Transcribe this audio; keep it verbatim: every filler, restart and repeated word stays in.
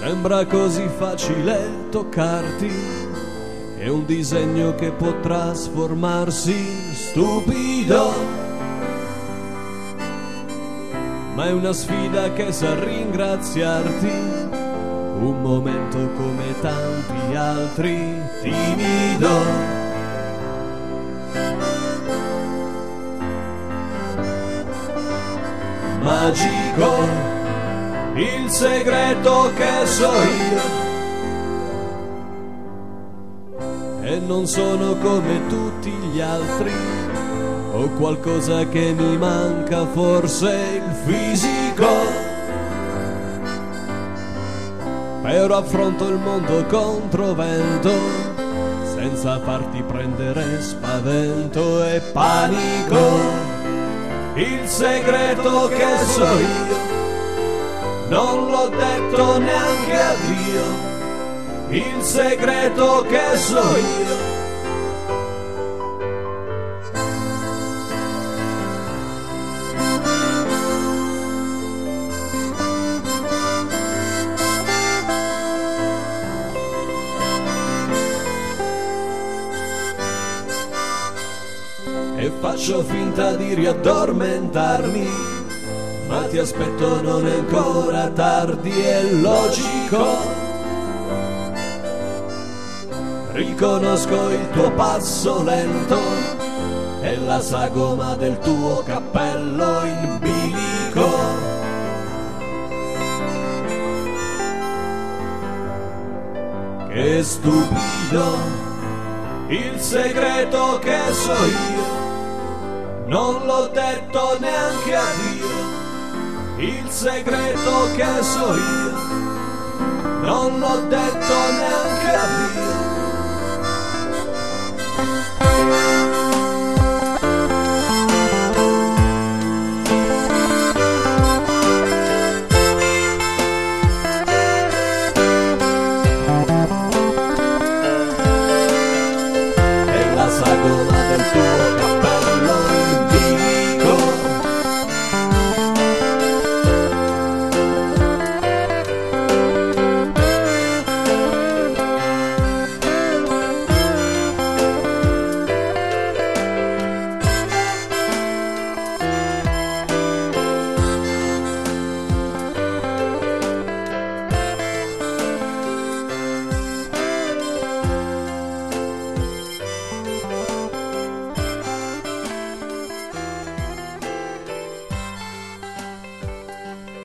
Sembra così facile toccarti, è un disegno che può trasformarsi in stupido, ma è una sfida che sa ringraziarti, un momento come tanti altri, timido. Magico, il segreto che so io, e non sono come tutti gli altri, ho qualcosa che mi manca, forse il fisico, però affronto il mondo contro vento, senza farti prendere spavento e panico. Il segreto che so io, non l'ho detto neanche a Dio, il segreto che so io. E faccio finta di riaddormentarmi, ma ti aspetto, non è ancora tardi, è logico. Riconosco il tuo passo lento e la sagoma del tuo cappello in bilico. Che stupido, il segreto che so io, non l'ho detto neanche a Dio, il segreto che so io, non l'ho detto neanche a Dio.